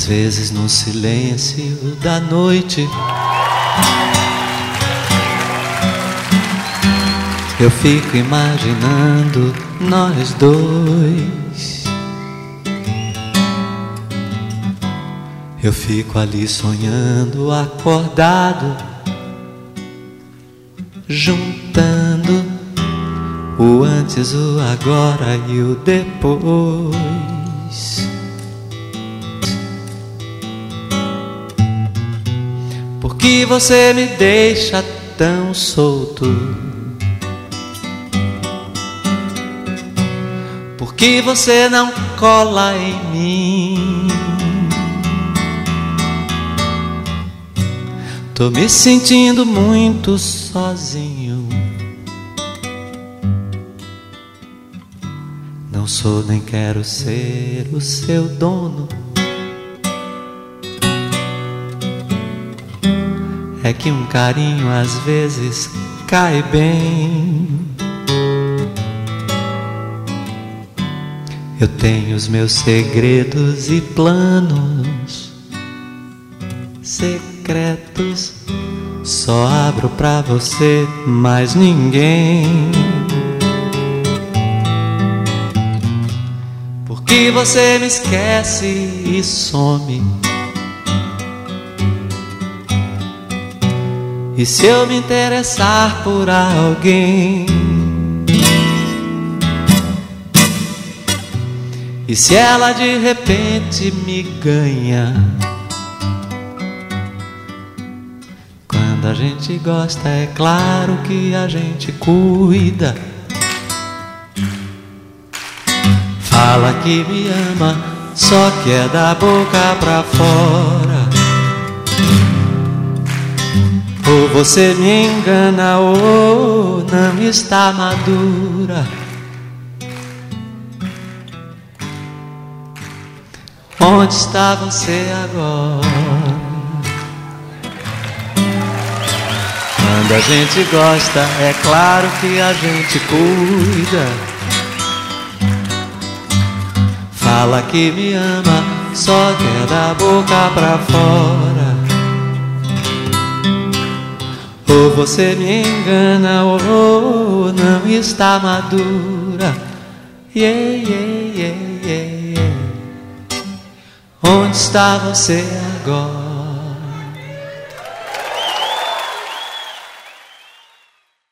Às vezes no silêncio da noite eu fico imaginando nós dois. Eu fico ali sonhando, acordado, juntando o antes, o agora e o depois. Por que você me deixa tão solto? Por que você não cola em mim? Tô me sentindo muito sozinho. Não sou nem quero ser o seu dono. É que um carinho às vezes cai bem. Eu tenho os meus segredos e planos secretos, só abro pra você, mais ninguém. Por que você me esquece e some? E se eu me interessar por alguém? E se ela de repente me ganha? Quando a gente gosta, é claro que a gente cuida. Fala que me ama, só que é da boca pra fora. Ou você me engana ou não está madura. Onde está você agora? Quando a gente gosta, é claro que a gente cuida. Fala que me ama, só que é da boca pra fora. Ou você me engana ou não está madura. Yeah, yeah, yeah, yeah, yeah. Onde está você agora?